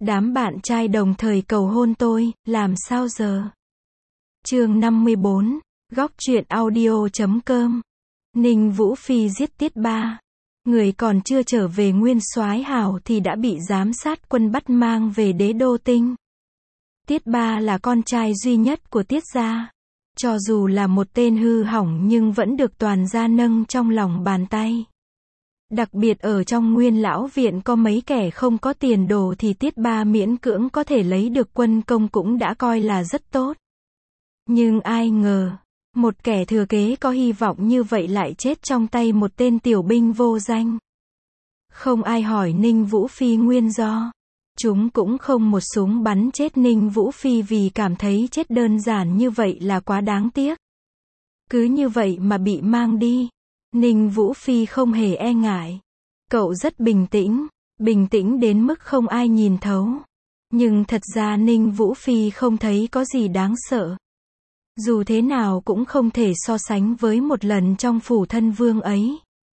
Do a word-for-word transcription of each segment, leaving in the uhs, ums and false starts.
Đám bạn trai đồng thời cầu hôn tôi, làm sao giờ? Chương năm mươi bốn, góc truyện audio chấm com. Ninh Vũ Phi giết Tiết Ba. Người còn chưa trở về Nguyên Soái Hào thì đã bị giám sát quân bắt mang về Đế Đô Tinh. Tiết Ba là con trai duy nhất của Tiết gia. Cho dù là một tên hư hỏng nhưng vẫn được toàn gia nâng trong lòng bàn tay. Đặc biệt ở trong Nguyên Lão Viện có mấy kẻ không có tiền đồ thì Tiết Ba miễn cưỡng có thể lấy được quân công cũng đã coi là rất tốt. Nhưng ai ngờ, một kẻ thừa kế có hy vọng như vậy lại chết trong tay một tên tiểu binh vô danh. Không ai hỏi Ninh Vũ Phi nguyên do. Chúng cũng không một súng bắn chết Ninh Vũ Phi vì cảm thấy chết đơn giản như vậy là quá đáng tiếc. Cứ như vậy mà bị mang đi. Ninh Vũ Phi không hề e ngại. Cậu rất bình tĩnh, bình tĩnh đến mức không ai nhìn thấu. Nhưng thật ra Ninh Vũ Phi không thấy có gì đáng sợ. Dù thế nào cũng không thể so sánh với một lần trong phủ thân vương ấy.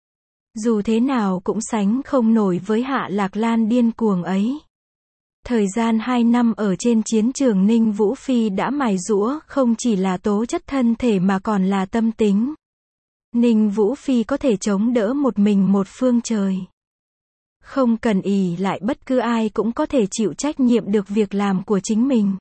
Dù thế nào cũng sánh không nổi với Hạ Lạc Lan điên cuồng ấy. Thời gian hai năm ở trên chiến trường Ninh Vũ Phi đã mài giũa không chỉ là tố chất thân thể mà còn là tâm tính. Ninh Vũ Phi có thể chống đỡ một mình một phương trời. Không cần ỷ lại bất cứ ai cũng có thể chịu trách nhiệm được việc làm của chính mình.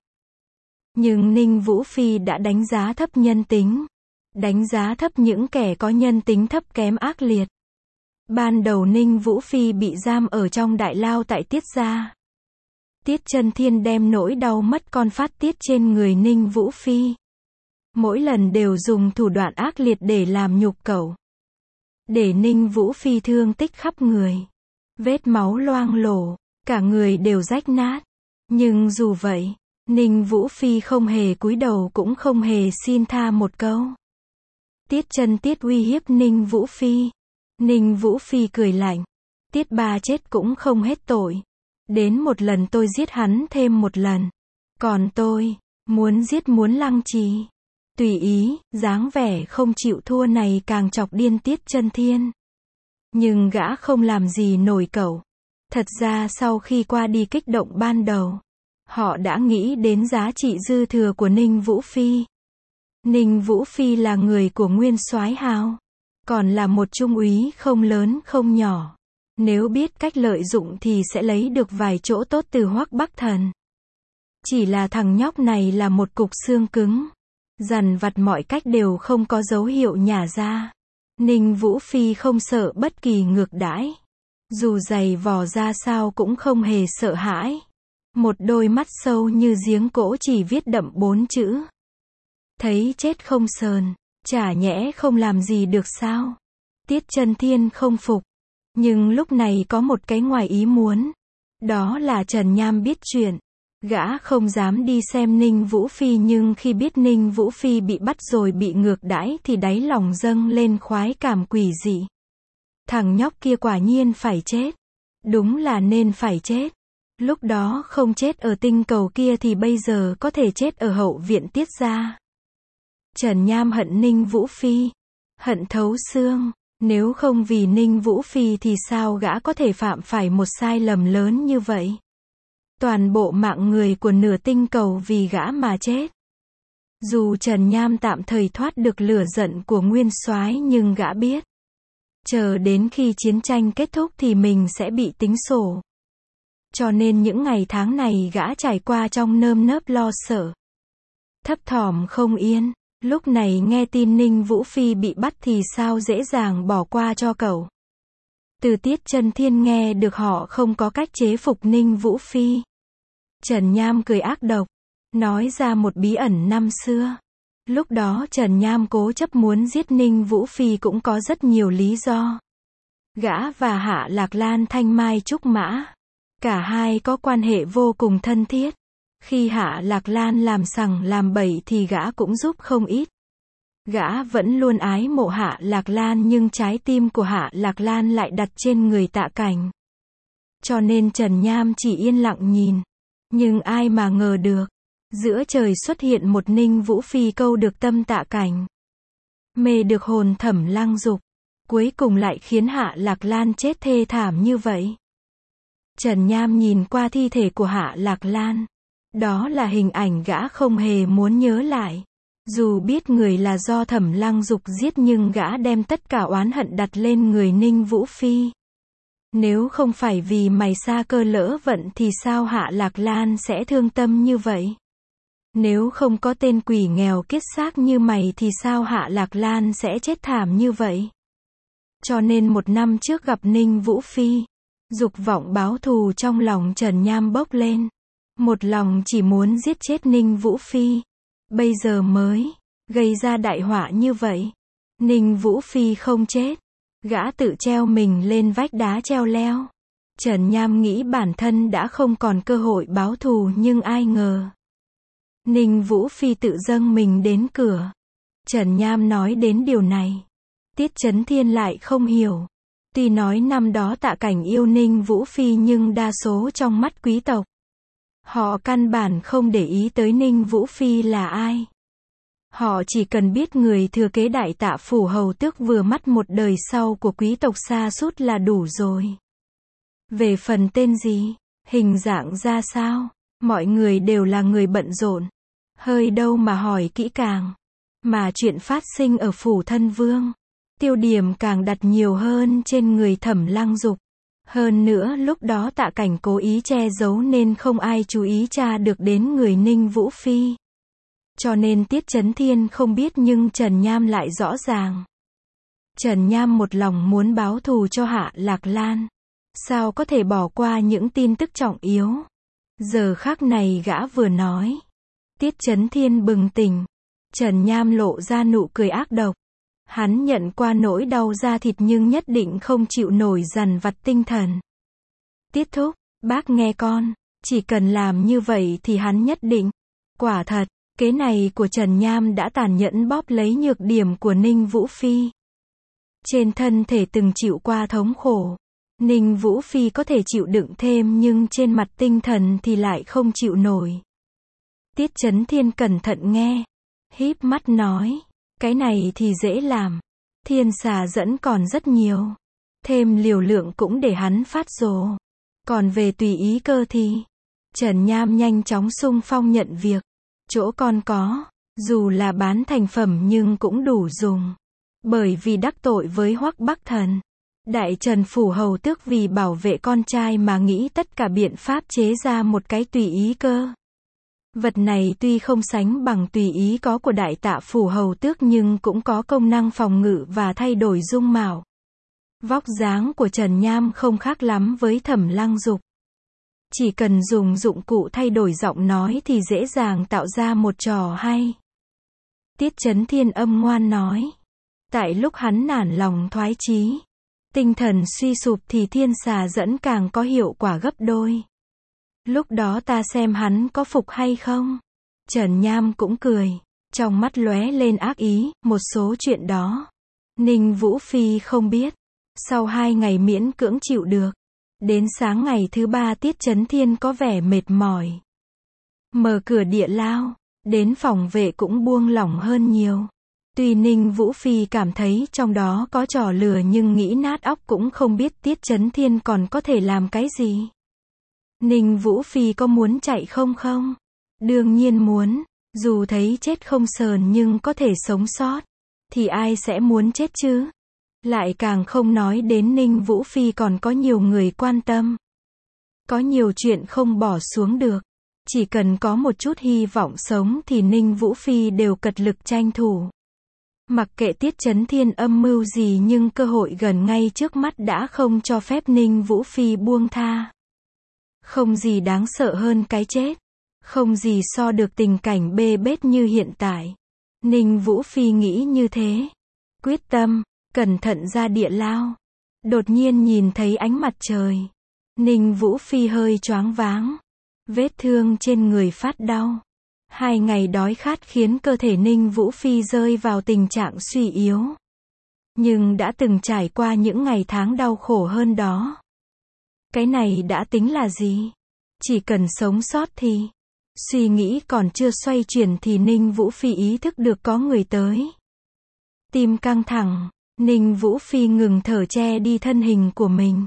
Nhưng Ninh Vũ Phi đã đánh giá thấp nhân tính. Đánh giá thấp những kẻ có nhân tính thấp kém ác liệt. Ban đầu Ninh Vũ Phi bị giam ở trong đại lao tại Tiết gia. Tiết Chân Thiên đem nỗi đau mất con phát tiết trên người Ninh Vũ Phi. Mỗi lần đều dùng thủ đoạn ác liệt để làm nhục cậu. Để Ninh Vũ Phi thương tích khắp người. Vết máu loang lổ, cả người đều rách nát. Nhưng dù vậy, Ninh Vũ Phi không hề cúi đầu cũng không hề xin tha một câu. Tiết Chân Tiết uy hiếp Ninh Vũ Phi. Ninh Vũ Phi cười lạnh. Tiết Ba chết cũng không hết tội. Đến một lần tôi giết hắn thêm một lần. Còn tôi, muốn giết muốn lăng trì. Tùy ý, dáng vẻ không chịu thua này càng chọc điên Tiết Chân Thiên. Nhưng gã không làm gì nổi cậu. Thật ra sau khi qua đi kích động ban đầu, họ đã nghĩ đến giá trị dư thừa của Ninh Vũ Phi. Ninh Vũ Phi là người của Nguyên Soái Hào. Còn là một trung úy không lớn không nhỏ. Nếu biết cách lợi dụng thì sẽ lấy được vài chỗ tốt từ Hoắc Bắc Thần. Chỉ là thằng nhóc này là một cục xương cứng. Dằn vặt mọi cách đều không có dấu hiệu nhả ra. Ninh Vũ Phi không sợ bất kỳ ngược đãi. Dù dày vò ra sao cũng không hề sợ hãi. Một đôi mắt sâu như giếng cổ chỉ viết đậm bốn chữ. Thấy chết không sờn, chả nhẽ không làm gì được sao? Tiết Chân Thiên không phục. Nhưng lúc này có một cái ngoài ý muốn. Đó là Trần Nham biết chuyện. Gã không dám đi xem Ninh Vũ Phi nhưng khi biết Ninh Vũ Phi bị bắt rồi bị ngược đãi thì đáy lòng dâng lên khoái cảm quỷ dị. Thằng nhóc kia quả nhiên phải chết. Đúng là nên phải chết. Lúc đó không chết ở tinh cầu kia thì bây giờ có thể chết ở hậu viện Tiết gia. Trần Nham hận Ninh Vũ Phi. Hận thấu xương. Nếu không vì Ninh Vũ Phi thì sao gã có thể phạm phải một sai lầm lớn như vậy? Toàn bộ mạng người của nửa tinh cầu vì gã mà chết. Dù Trần Nham tạm thời thoát được lửa giận của Nguyên Soái nhưng gã biết. Chờ đến khi chiến tranh kết thúc thì mình sẽ bị tính sổ. Cho nên những ngày tháng này gã trải qua trong nơm nớp lo sợ. Thấp thỏm không yên. Lúc này nghe tin Ninh Vũ Phi bị bắt thì sao dễ dàng bỏ qua cho cậu. Từ Tiết Chân Thiên nghe được họ không có cách chế phục Ninh Vũ Phi. Trần Nham cười ác độc. Nói ra một bí ẩn năm xưa. Lúc đó Trần Nham cố chấp muốn giết Ninh Vũ Phi cũng có rất nhiều lý do. Gã và Hạ Lạc Lan thanh mai trúc mã. Cả hai có quan hệ vô cùng thân thiết. Khi Hạ Lạc Lan làm sằng làm bậy thì gã cũng giúp không ít. Gã vẫn luôn ái mộ Hạ Lạc Lan nhưng trái tim của Hạ Lạc Lan lại đặt trên người Tạ Cảnh. Cho nên Trần Nham chỉ yên lặng nhìn. Nhưng ai mà ngờ được. Giữa trời xuất hiện một Ninh Vũ Phi câu được tâm Tạ Cảnh. Mê được hồn Thẩm Lăng Dục. Cuối cùng lại khiến Hạ Lạc Lan chết thê thảm như vậy. Trần Nham nhìn qua thi thể của Hạ Lạc Lan. Đó là hình ảnh gã không hề muốn nhớ lại. Dù biết người là do Thẩm Lăng Dục giết nhưng gã đem tất cả oán hận đặt lên người Ninh Vũ Phi. Nếu không phải vì mày sa cơ lỡ vận thì sao Hạ Lạc Lan sẽ thương tâm như vậy? Nếu không có tên quỷ nghèo kiết xác như mày thì sao Hạ Lạc Lan sẽ chết thảm như vậy? Cho nên một năm trước gặp Ninh Vũ Phi, dục vọng báo thù trong lòng Trần Nham bốc lên. Một lòng chỉ muốn giết chết Ninh Vũ Phi. Bây giờ mới gây ra đại họa như vậy. Ninh Vũ Phi không chết. Gã tự treo mình lên vách đá treo leo. Trần Nham nghĩ bản thân đã không còn cơ hội báo thù nhưng ai ngờ. Ninh Vũ Phi tự dâng mình đến cửa. Trần Nham nói đến điều này. Tiết Chấn Thiên lại không hiểu. Tuy nói năm đó Tạ Cảnh yêu Ninh Vũ Phi nhưng đa số trong mắt quý tộc. Họ căn bản không để ý tới Ninh Vũ Phi là ai. Họ chỉ cần biết người thừa kế Đại Tạ phủ hầu tước vừa mắt một đời sau của quý tộc sa sút là đủ rồi. Về phần tên gì, hình dạng ra sao, mọi người đều là người bận rộn. Hơi đâu mà hỏi kỹ càng. Mà chuyện phát sinh ở phủ thân vương. Tiêu điểm càng đặt nhiều hơn trên người Thẩm Lăng Dục. Hơn nữa lúc đó Tạ Cảnh cố ý che giấu nên không ai chú ý tra được đến người Ninh Vũ Phi. Cho nên Tiết Chấn Thiên không biết nhưng Trần Nham lại rõ ràng. Trần Nham một lòng muốn báo thù cho Hạ Lạc Lan. Sao có thể bỏ qua những tin tức trọng yếu. Giờ khắc này gã vừa nói. Tiết Chấn Thiên bừng tỉnh. Trần Nham lộ ra nụ cười ác độc. Hắn nhận qua nỗi đau da thịt nhưng nhất định không chịu nổi dằn vặt tinh thần. Tiết thúc, bác nghe con, chỉ cần làm như vậy thì hắn nhất định. Quả thật, kế này của Trần Nham đã tàn nhẫn bóp lấy nhược điểm của Ninh Vũ Phi. Trên thân thể từng chịu qua thống khổ. Ninh Vũ Phi có thể chịu đựng thêm nhưng trên mặt tinh thần thì lại không chịu nổi. Tiết Chấn Thiên cẩn thận nghe. Híp mắt nói. Cái này thì dễ làm. Thiên xà dẫn còn rất nhiều. Thêm liều lượng cũng để hắn phát rồ. Còn về tùy ý cơ thì. Trần Nham nhanh chóng xung phong nhận việc. Chỗ con có. Dù là bán thành phẩm nhưng cũng đủ dùng. Bởi vì đắc tội với Hoắc Bắc Thần. Đại Trần phủ hầu tước vì bảo vệ con trai mà nghĩ tất cả biện pháp chế ra một cái tùy ý cơ. Vật này tuy không sánh bằng tùy ý có của Đại Tạ phủ hầu tước nhưng cũng có công năng phòng ngự và thay đổi dung mạo. Vóc dáng của Trần Nham không khác lắm với Thẩm Lăng Dục. Chỉ cần dùng dụng cụ thay đổi giọng nói thì dễ dàng tạo ra một trò hay. Tiết Chấn Thiên âm ngoan nói. Tại lúc hắn nản lòng thoái chí, tinh thần suy sụp thì thiên xà dẫn càng có hiệu quả gấp đôi. Lúc đó ta xem hắn có phục hay không? Trần Nham cũng cười. Trong mắt lóe lên ác ý, một số chuyện đó. Ninh Vũ Phi không biết. Sau hai ngày miễn cưỡng chịu được. Đến sáng ngày thứ ba Tiết Chấn Thiên có vẻ mệt mỏi. Mở cửa địa lao. Đến phòng vệ cũng buông lỏng hơn nhiều. Tuy Ninh Vũ Phi cảm thấy trong đó có trò lừa nhưng nghĩ nát óc cũng không biết Tiết Chấn Thiên còn có thể làm cái gì. Ninh Vũ Phi có muốn chạy không không? Đương nhiên muốn. Dù thấy chết không sờn nhưng có thể sống sót. Thì ai sẽ muốn chết chứ? Lại càng không nói đến Ninh Vũ Phi còn có nhiều người quan tâm. Có nhiều chuyện không bỏ xuống được. Chỉ cần có một chút hy vọng sống thì Ninh Vũ Phi đều cật lực tranh thủ. Mặc kệ Tiết Chấn Thiên âm mưu gì nhưng cơ hội gần ngay trước mắt đã không cho phép Ninh Vũ Phi buông tha. Không gì đáng sợ hơn cái chết. Không gì so được tình cảnh bê bết như hiện tại. Ninh Vũ Phi nghĩ như thế. Quyết tâm, cẩn thận ra địa lao. Đột nhiên nhìn thấy ánh mặt trời. Ninh Vũ Phi hơi choáng váng. Vết thương trên người phát đau. Hai ngày đói khát khiến cơ thể Ninh Vũ Phi rơi vào tình trạng suy yếu. Nhưng đã từng trải qua những ngày tháng đau khổ hơn đó. Cái này đã tính là gì? Chỉ cần sống sót thì. Suy nghĩ còn chưa xoay chuyển thì Ninh Vũ Phi ý thức được có người tới. Tim căng thẳng, Ninh Vũ Phi ngừng thở che đi thân hình của mình.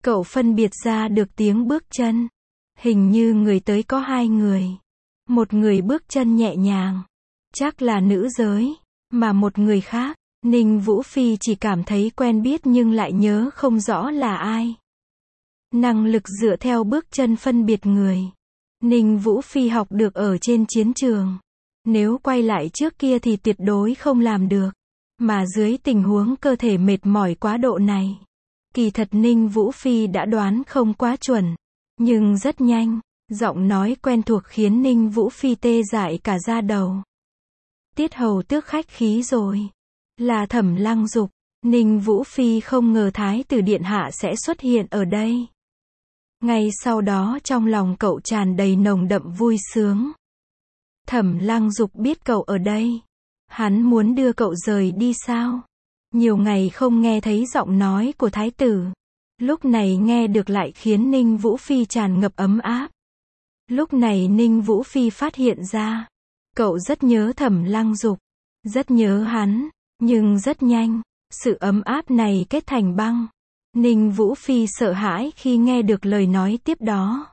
Cậu phân biệt ra được tiếng bước chân. Hình như người tới có hai người. Một người bước chân nhẹ nhàng, chắc là nữ giới, mà một người khác, Ninh Vũ Phi chỉ cảm thấy quen biết nhưng lại nhớ không rõ là ai. Năng lực dựa theo bước chân phân biệt người. Ninh Vũ Phi học được ở trên chiến trường. Nếu quay lại trước kia thì tuyệt đối không làm được. Mà dưới tình huống cơ thể mệt mỏi quá độ này, kỳ thật Ninh Vũ Phi đã đoán không quá chuẩn. Nhưng rất nhanh, giọng nói quen thuộc khiến Ninh Vũ Phi tê dại cả da đầu. Tiết hầu tước khách khí rồi. Là Thẩm Lăng Dục. Ninh Vũ Phi không ngờ Thái tử điện hạ sẽ xuất hiện ở đây. Ngay sau đó trong lòng cậu tràn đầy nồng đậm vui sướng. Thẩm Lăng Dục biết cậu ở đây. Hắn muốn đưa cậu rời đi sao? Nhiều ngày không nghe thấy giọng nói của Thái tử. Lúc này nghe được lại khiến Ninh Vũ Phi tràn ngập ấm áp. Lúc này Ninh Vũ Phi phát hiện ra. Cậu rất nhớ Thẩm Lăng Dục. Rất nhớ hắn. Nhưng rất nhanh, sự ấm áp này kết thành băng. Ninh Vũ Phi sợ hãi khi nghe được lời nói tiếp đó.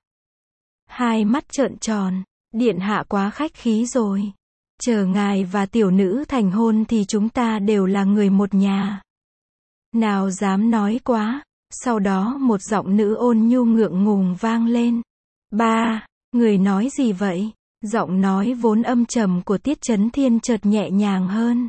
Hai mắt trợn tròn. Điện hạ quá khách khí rồi. Chờ ngài và tiểu nữ thành hôn thì chúng ta đều là người một nhà. Nào dám nói quá. Sau đó một giọng nữ ôn nhu ngượng ngùng vang lên. Ba, người nói gì vậy? Giọng nói vốn âm trầm của Tiết Chấn Thiên chợt nhẹ nhàng hơn.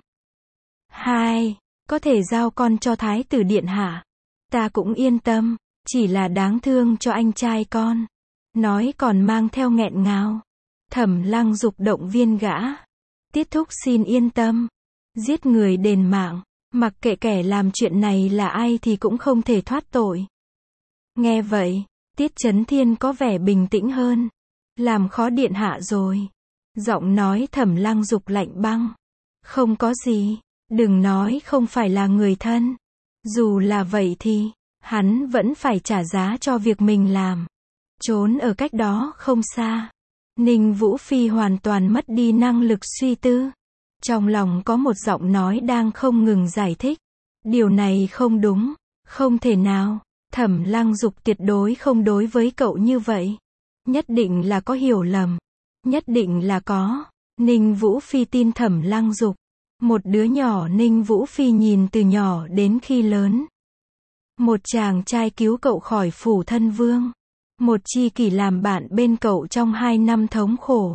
Hai, có thể giao con cho Thái tử điện hạ. Ta cũng yên tâm, chỉ là đáng thương cho anh trai con. Nói còn mang theo nghẹn ngào. Thẩm Lăng Dục động viên gã. Tiết thúc xin yên tâm. Giết người đền mạng, mặc kệ kẻ làm chuyện này là ai thì cũng không thể thoát tội. Nghe vậy, Tiết Chấn Thiên có vẻ bình tĩnh hơn. Làm khó điện hạ rồi. Giọng nói Thẩm Lăng Dục lạnh băng. Không có gì, đừng nói không phải là người thân. Dù là vậy thì, hắn vẫn phải trả giá cho việc mình làm. Trốn ở cách đó không xa. Ninh Vũ Phi hoàn toàn mất đi năng lực suy tư. Trong lòng có một giọng nói đang không ngừng giải thích. Điều này không đúng, không thể nào. Thẩm Lăng Dục tuyệt đối không đối với cậu như vậy. Nhất định là có hiểu lầm. Nhất định là có. Ninh Vũ Phi tin Thẩm Lăng Dục. Một đứa nhỏ Ninh Vũ Phi nhìn từ nhỏ đến khi lớn. Một chàng trai cứu cậu khỏi phủ thân vương. Một tri kỷ làm bạn bên cậu trong hai năm thống khổ.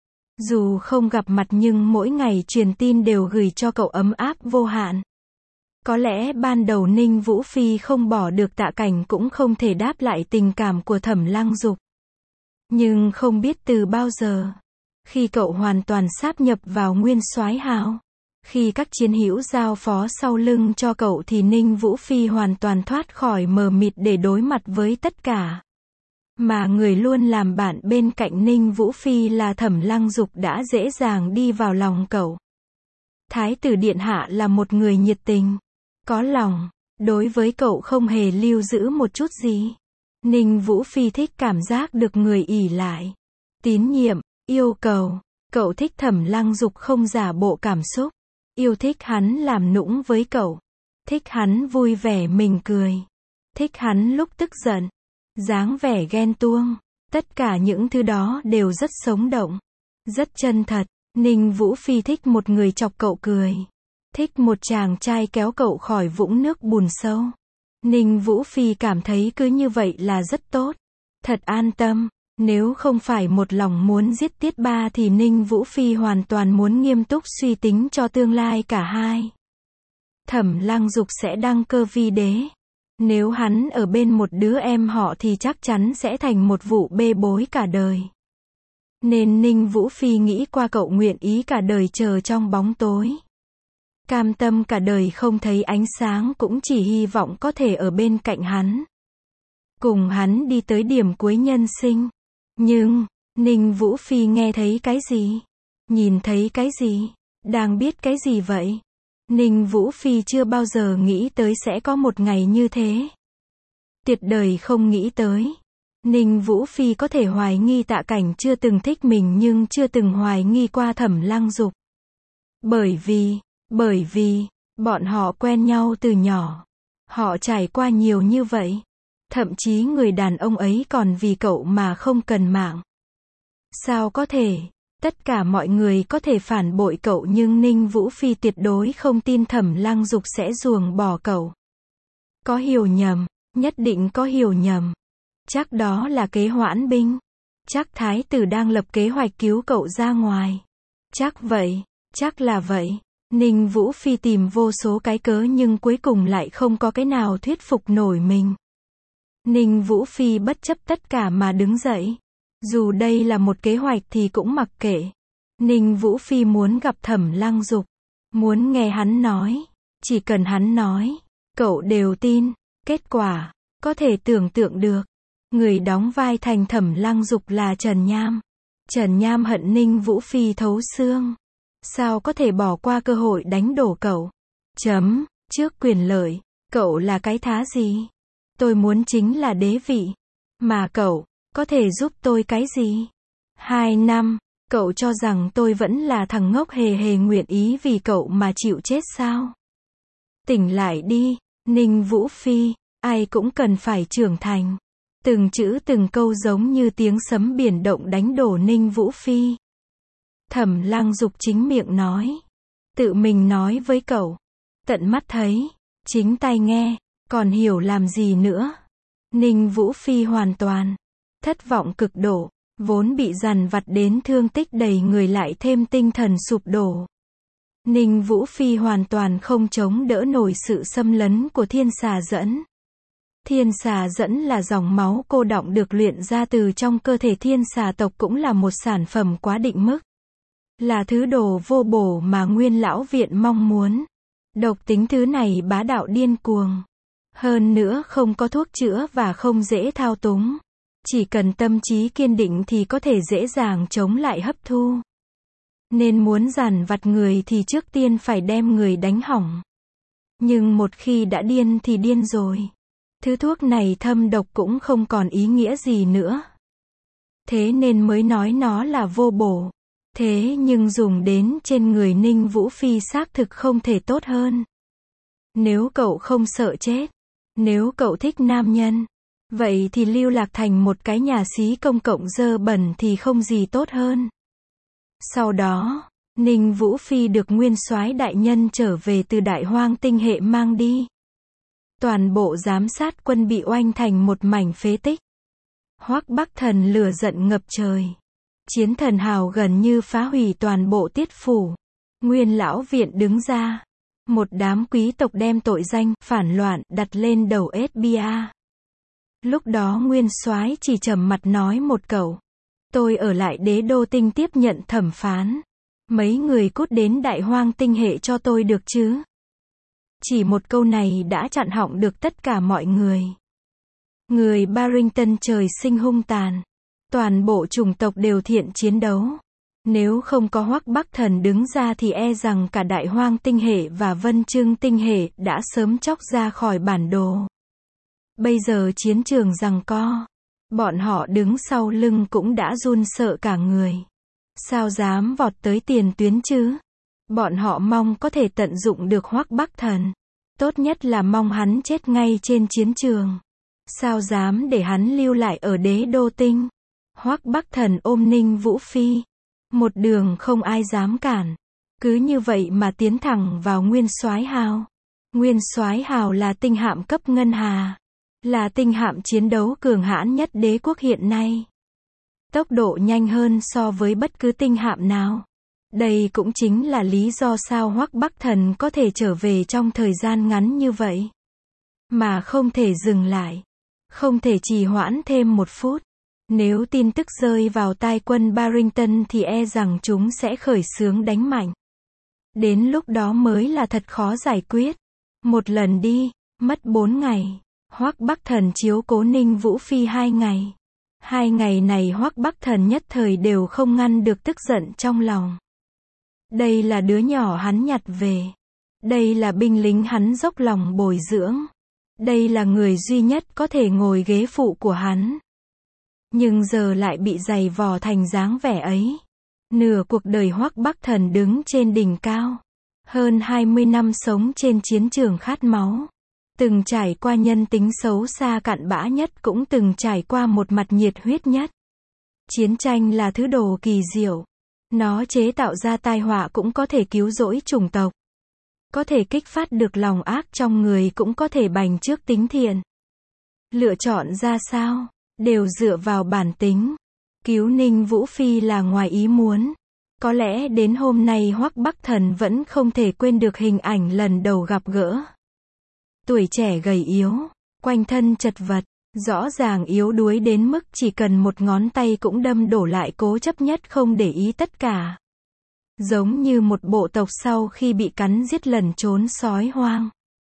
Dù không gặp mặt nhưng mỗi ngày truyền tin đều gửi cho cậu ấm áp vô hạn. Có lẽ ban đầu Ninh Vũ Phi không bỏ được Tạ Cảnh cũng không thể đáp lại tình cảm của Thẩm Lăng Dục. Nhưng không biết từ bao giờ, khi cậu hoàn toàn sáp nhập vào Nguyên Soái Hào, khi các chiến hữu giao phó sau lưng cho cậu thì Ninh Vũ Phi hoàn toàn thoát khỏi mờ mịt để đối mặt với tất cả. Mà người luôn làm bạn bên cạnh Ninh Vũ Phi là Thẩm Lăng Dục đã dễ dàng đi vào lòng cậu. Thái tử điện hạ là một người nhiệt tình, có lòng, đối với cậu không hề lưu giữ một chút gì. Ninh Vũ Phi thích cảm giác được người ỷ lại, tín nhiệm, yêu cầu. Cậu thích Thẩm Lăng Dục không giả bộ cảm xúc, yêu thích hắn làm nũng với cậu, thích hắn vui vẻ mỉm cười, thích hắn lúc tức giận, dáng vẻ ghen tuông. Tất cả những thứ đó đều rất sống động, rất chân thật. Ninh Vũ Phi thích một người chọc cậu cười, thích một chàng trai kéo cậu khỏi vũng nước bùn sâu. Ninh Vũ Phi cảm thấy cứ như vậy là rất tốt, thật an tâm. Nếu không phải một lòng muốn giết Tiết Ba thì Ninh Vũ Phi hoàn toàn muốn nghiêm túc suy tính cho tương lai cả hai. Thẩm Lăng Dục sẽ đăng cơ vi đế. Nếu hắn ở bên một đứa em họ thì chắc chắn sẽ thành một vụ bê bối cả đời. Nên Ninh Vũ Phi nghĩ qua cậu nguyện ý cả đời chờ trong bóng tối. Cam tâm cả đời không thấy ánh sáng cũng chỉ hy vọng có thể ở bên cạnh hắn. Cùng hắn đi tới điểm cuối nhân sinh. Nhưng, Ninh Vũ Phi nghe thấy cái gì? Nhìn thấy cái gì? Đang biết cái gì vậy? Ninh Vũ Phi chưa bao giờ nghĩ tới sẽ có một ngày như thế. Tuyệt đời không nghĩ tới. Ninh Vũ Phi có thể hoài nghi Tạ Cảnh chưa từng thích mình nhưng chưa từng hoài nghi qua Thẩm Lăng Dục. Bởi vì, bởi vì, bọn họ quen nhau từ nhỏ. Họ trải qua nhiều như vậy. Thậm chí người đàn ông ấy còn vì cậu mà không cần mạng. Sao có thể? Tất cả mọi người có thể phản bội cậu nhưng Ninh Vũ Phi tuyệt đối không tin Thẩm Lăng Dục sẽ ruồng bỏ cậu. Có hiểu nhầm, nhất định có hiểu nhầm. Chắc đó là kế hoãn binh. Chắc thái tử đang lập kế hoạch cứu cậu ra ngoài. Chắc vậy, chắc là vậy. Ninh Vũ Phi tìm vô số cái cớ nhưng cuối cùng lại không có cái nào thuyết phục nổi mình. Ninh Vũ Phi bất chấp tất cả mà đứng dậy. Dù đây là một kế hoạch thì cũng mặc kệ. Ninh Vũ Phi muốn gặp Thẩm Lăng Dục, muốn nghe hắn nói. Chỉ cần hắn nói, cậu đều tin. Kết quả, có thể tưởng tượng được. Người đóng vai thành Thẩm Lăng Dục là Trần Nham. Trần Nham hận Ninh Vũ Phi thấu xương. Sao có thể bỏ qua cơ hội đánh đổ cậu? Chấm, trước quyền lợi, cậu là cái thá gì? Tôi muốn chính là đế vị. Mà cậu, có thể giúp tôi cái gì? Hai năm, cậu cho rằng tôi vẫn là thằng ngốc hề hề nguyện ý vì cậu mà chịu chết sao? Tỉnh lại đi, Ninh Vũ Phi, ai cũng cần phải trưởng thành. Từng chữ từng câu giống như tiếng sấm biển động đánh đổ Ninh Vũ Phi. Thẩm Lăng Dục chính miệng nói. Tự mình nói với cậu. Tận mắt thấy, chính tai nghe, còn hiểu làm gì nữa. Ninh Vũ Phi hoàn toàn thất vọng cực độ, vốn bị dằn vặt đến thương tích đầy người lại thêm tinh thần sụp đổ. Ninh Vũ Phi hoàn toàn không chống đỡ nổi sự xâm lấn của thiên xà dẫn. Thiên xà dẫn là dòng máu cô đọng được luyện ra từ trong cơ thể thiên xà tộc, cũng là một sản phẩm quá định mức. Là thứ đồ vô bổ mà Nguyên Lão Viện mong muốn. Độc tính thứ này bá đạo điên cuồng. Hơn nữa không có thuốc chữa và không dễ thao túng. Chỉ cần tâm trí kiên định thì có thể dễ dàng chống lại hấp thu. Nên muốn dằn vặt người thì trước tiên phải đem người đánh hỏng. Nhưng một khi đã điên thì điên rồi. Thứ thuốc này thâm độc cũng không còn ý nghĩa gì nữa. Thế nên mới nói nó là vô bổ. Thế nhưng dùng đến trên người Ninh Vũ Phi xác thực không thể tốt hơn. Nếu cậu không sợ chết, nếu cậu thích nam nhân, vậy thì lưu lạc thành một cái nhà xí công cộng dơ bẩn thì không gì tốt hơn. Sau đó, Ninh Vũ Phi được Nguyên Soái đại nhân trở về từ Đại Hoang Tinh Hệ mang đi. Toàn bộ giám sát quân bị oanh thành một mảnh phế tích. Hoắc Bắc Thần lửa giận ngập trời. Chiến thần hào gần như phá hủy toàn bộ Tiết phủ. Nguyên Lão Viện đứng ra. Một đám quý tộc đem tội danh phản loạn đặt lên đầu ép bê i. Lúc đó Nguyên Soái chỉ trầm mặt nói một câu. Tôi ở lại Đế Đô Tinh tiếp nhận thẩm phán. Mấy người cút đến Đại Hoang Tinh Hệ cho tôi được chứ? Chỉ một câu này đã chặn họng được tất cả mọi người. Người Barrington trời sinh hung tàn. Toàn bộ chủng tộc đều thiện chiến đấu. Nếu không có Hoắc Bắc Thần đứng ra thì e rằng cả Đại Hoang Tinh Hệ và Vân Trưng Tinh Hệ đã sớm chóc ra khỏi bản đồ. Bây giờ chiến trường giằng co. Bọn họ đứng sau lưng cũng đã run sợ cả người. Sao dám vọt tới tiền tuyến chứ? Bọn họ mong có thể tận dụng được Hoắc Bắc Thần. Tốt nhất là mong hắn chết ngay trên chiến trường. Sao dám để hắn lưu lại ở Đế Đô Tinh? Hoắc Bắc Thần ôm Ninh Vũ Phi. Một đường không ai dám cản. Cứ như vậy mà tiến thẳng vào Nguyên Soái Hào. Nguyên Soái Hào là tinh hạm cấp ngân hà. Là tinh hạm chiến đấu cường hãn nhất đế quốc hiện nay. Tốc độ nhanh hơn so với bất cứ tinh hạm nào. Đây cũng chính là lý do sao Hoắc Bắc Thần có thể trở về trong thời gian ngắn như vậy. Mà không thể dừng lại. Không thể trì hoãn thêm một phút. Nếu tin tức rơi vào tai quân Barrington thì e rằng chúng sẽ khởi xướng đánh mạnh. Đến lúc đó mới là thật khó giải quyết. Một lần đi, mất bốn ngày. Hoắc Bắc Thần chiếu cố Ninh Vũ Phi hai ngày. Hai ngày này Hoắc Bắc Thần nhất thời đều không ngăn được tức giận trong lòng. Đây là đứa nhỏ hắn nhặt về. Đây là binh lính hắn dốc lòng bồi dưỡng. Đây là người duy nhất có thể ngồi ghế phụ của hắn. Nhưng giờ lại bị giày vò thành dáng vẻ ấy. Nửa cuộc đời Hoắc Bắc Thần đứng trên đỉnh cao. Hơn hai mươi năm sống trên chiến trường khát máu. từng trải qua nhân tính xấu xa cặn bã nhất cũng từng trải qua một mặt nhiệt huyết nhất. Chiến tranh là thứ đồ kỳ diệu. Nó chế tạo ra tai họa cũng có thể cứu rỗi chủng tộc. Có thể kích phát được lòng ác trong người cũng có thể bành trước tính thiện. Lựa chọn ra sao, đều dựa vào bản tính. Cứu Ninh Vũ Phi là ngoài ý muốn. Có lẽ đến hôm nay Hoắc Bắc Thần vẫn không thể quên được hình ảnh lần đầu gặp gỡ. Tuổi trẻ gầy yếu, quanh thân chật vật, rõ ràng yếu đuối đến mức chỉ cần một ngón tay cũng đâm đổ lại cố chấp nhất không để ý tất cả. Giống như một bộ tộc sau khi bị cắn giết lẩn trốn sói hoang.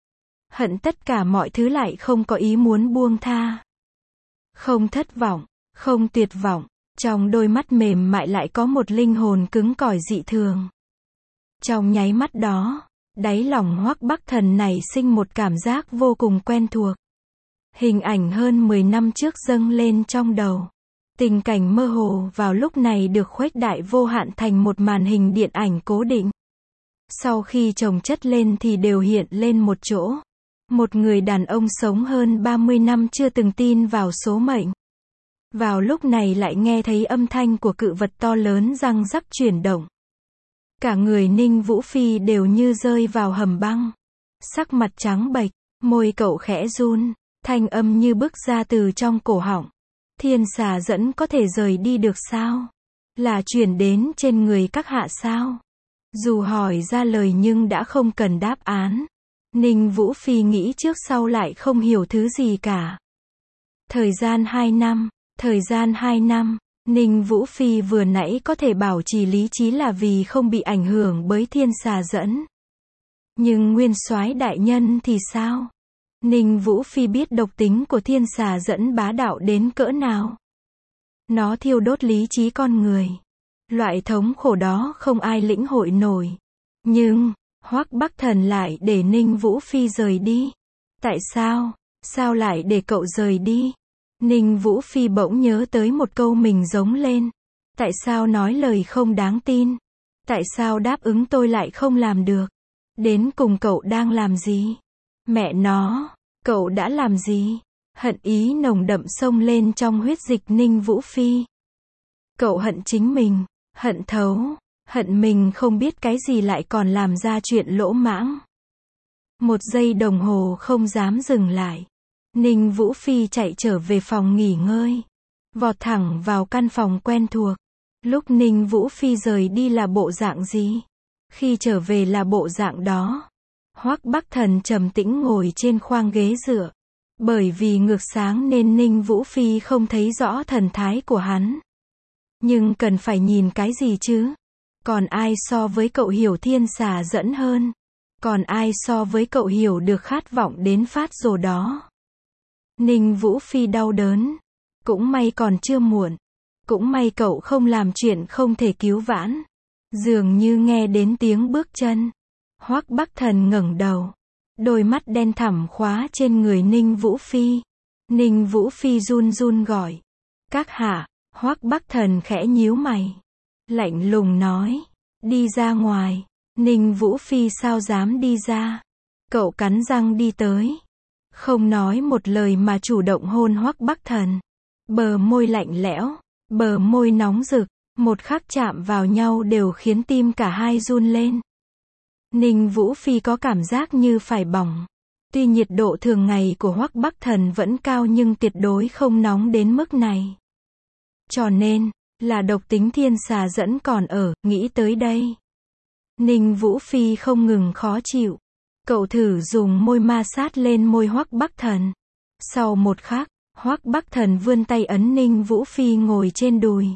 Hận tất cả mọi thứ lại không có ý muốn buông tha. Không thất vọng, không tuyệt vọng, trong đôi mắt mềm mại lại có một linh hồn cứng cỏi dị thường. Trong nháy mắt đó, đáy lòng Hoắc Bắc Thần nảy sinh một cảm giác vô cùng quen thuộc. Hình ảnh hơn mười năm trước dâng lên trong đầu. Tình cảnh mơ hồ vào lúc này được khuếch đại vô hạn thành một màn hình điện ảnh cố định. Sau khi chồng chất lên thì đều hiện lên một chỗ. Một người đàn ông sống hơn ba mươi năm chưa từng tin vào số mệnh. Vào lúc này lại nghe thấy âm thanh của cự vật to lớn răng rắc chuyển động. Cả người Ninh Vũ Phi đều như rơi vào hầm băng. Sắc mặt trắng bệch, môi cậu khẽ run, thanh âm như bứt ra từ trong cổ họng. Thiên xà dẫn có thể rời đi được sao? Là chuyển đến trên người các hạ sao? Dù hỏi ra lời nhưng đã không cần đáp án. Ninh Vũ Phi nghĩ trước sau lại không hiểu thứ gì cả. Thời gian hai năm, thời gian hai năm, Ninh Vũ Phi vừa nãy có thể bảo trì lý trí là vì không bị ảnh hưởng bởi thiên xà dẫn. Nhưng nguyên soái đại nhân thì sao? Ninh Vũ Phi biết độc tính của thiên xà dẫn bá đạo đến cỡ nào. Nó thiêu đốt lý trí con người. Loại thống khổ đó không ai lĩnh hội nổi. Nhưng, Hoắc Bắc Thần lại để Ninh Vũ Phi rời đi. Tại sao? Sao lại để cậu rời đi? Ninh Vũ Phi bỗng nhớ tới một câu mình giống lên. Tại sao nói lời không đáng tin? Tại sao đáp ứng tôi lại không làm được? Đến cùng cậu đang làm gì? Mẹ nó, cậu đã làm gì? Hận ý nồng đậm xông lên trong huyết dịch Ninh Vũ Phi. Cậu hận chính mình, hận thấu, hận mình không biết cái gì lại còn làm ra chuyện lỗ mãng. Một giây đồng hồ không dám dừng lại. Ninh Vũ Phi chạy trở về phòng nghỉ ngơi. Vọt thẳng vào căn phòng quen thuộc. Lúc Ninh Vũ Phi rời đi là bộ dạng gì? Khi trở về là bộ dạng đó. Hoắc Bắc Thần trầm tĩnh ngồi trên khoang ghế dựa. Bởi vì ngược sáng nên Ninh Vũ Phi không thấy rõ thần thái của hắn. Nhưng cần phải nhìn cái gì chứ? Còn ai so với cậu hiểu thiên xà dẫn hơn? Còn ai so với cậu hiểu được khát vọng đến phát rồ đó? Ninh Vũ Phi đau đớn. Cũng may còn chưa muộn. Cũng may cậu không làm chuyện không thể cứu vãn. Dường như nghe đến tiếng bước chân. Hoắc Bắc Thần ngẩng đầu. Đôi mắt đen thẳm khóa trên người Ninh Vũ Phi. Ninh Vũ Phi run run gọi. Các hạ. Hoắc Bắc Thần khẽ nhíu mày. Lạnh lùng nói. Đi ra ngoài. Ninh Vũ Phi sao dám đi ra. Cậu cắn răng đi tới. Không nói một lời mà chủ động hôn Hoắc Bắc Thần. Bờ môi lạnh lẽo. Bờ môi nóng rực. Một khắc chạm vào nhau đều khiến tim cả hai run lên. Ninh Vũ Phi có cảm giác như phải bỏng. Tuy nhiệt độ thường ngày của Hoắc Bắc Thần vẫn cao nhưng tuyệt đối không nóng đến mức này. Cho nên, là độc tính thiên xà dẫn còn ở, nghĩ tới đây. Ninh Vũ Phi không ngừng khó chịu. Cậu thử dùng môi ma sát lên môi Hoắc Bắc Thần. Sau một khắc, Hoắc Bắc Thần vươn tay ấn Ninh Vũ Phi ngồi trên đùi.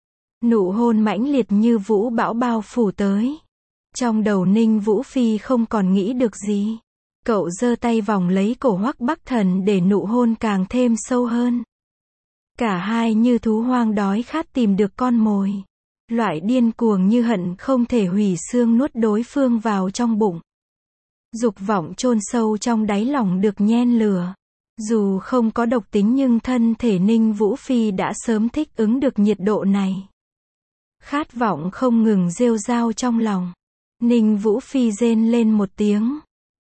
Nụ hôn mãnh liệt như vũ bão bao phủ tới. Trong đầu Ninh Vũ Phi không còn nghĩ được gì. Cậu giơ tay vòng lấy cổ Hoắc Bắc Thần để nụ hôn càng thêm sâu hơn. Cả hai như thú hoang đói khát tìm được con mồi. Loại điên cuồng như hận không thể hủy xương nuốt đối phương vào trong bụng. Dục vọng chôn sâu trong đáy lòng được nhen lửa. Dù không có độc tính nhưng thân thể Ninh Vũ Phi đã sớm thích ứng được nhiệt độ này. Khát vọng không ngừng rêu rao trong lòng. Ninh Vũ Phi rên lên một tiếng.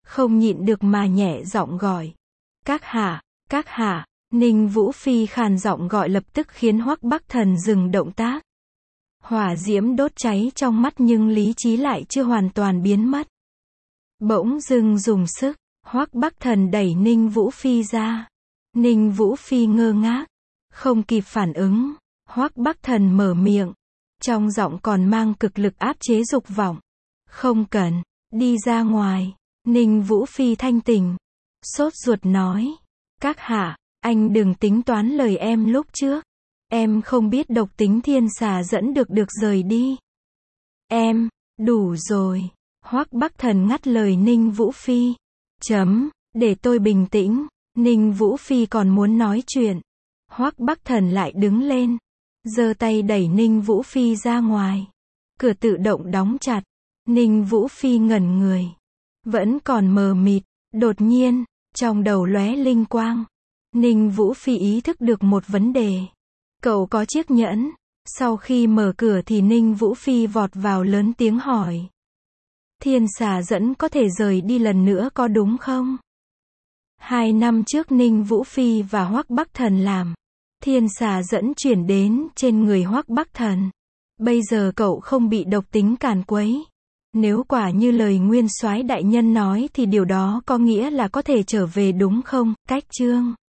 không nhịn được mà nhẹ giọng gọi. Các hạ, các hạ, Ninh Vũ Phi khàn giọng gọi lập tức khiến Hoắc Bắc Thần dừng động tác. Hỏa diễm đốt cháy trong mắt nhưng lý trí lại chưa hoàn toàn biến mất. Bỗng dưng dùng sức, Hoắc Bắc Thần đẩy Ninh Vũ Phi ra. Ninh Vũ Phi ngơ ngác, không kịp phản ứng, Hoắc Bắc Thần mở miệng, trong giọng còn mang cực lực áp chế dục vọng. Không cần, đi ra ngoài. Ninh Vũ Phi thanh tỉnh, sốt ruột nói. Các hạ, anh đừng tính toán lời em lúc trước. Em không biết độc tính thiên xà dẫn được được rời đi. Em, đủ rồi. Hoắc Bắc Thần ngắt lời Ninh Vũ Phi. Chấm, để tôi bình tĩnh. Ninh Vũ Phi còn muốn nói chuyện. Hoắc Bắc Thần lại đứng lên, giơ tay đẩy Ninh Vũ Phi ra ngoài. Cửa tự động đóng chặt. Ninh Vũ Phi ngẩn người, vẫn còn mờ mịt. Đột nhiên, trong đầu lóe linh quang. Ninh Vũ Phi ý thức được một vấn đề. Cậu có chiếc nhẫn. Sau khi mở cửa thì Ninh Vũ Phi vọt vào lớn tiếng hỏi. Thiên xà dẫn có thể rời đi lần nữa có đúng không? Hai năm trước Ninh Vũ Phi và Hoắc Bắc Thần làm. Thiên xà dẫn chuyển đến trên người Hoắc Bắc Thần. Bây giờ cậu không bị độc tính càn quấy. Nếu quả như lời nguyên soái đại nhân nói thì điều đó có nghĩa là có thể trở về đúng không? Cách chương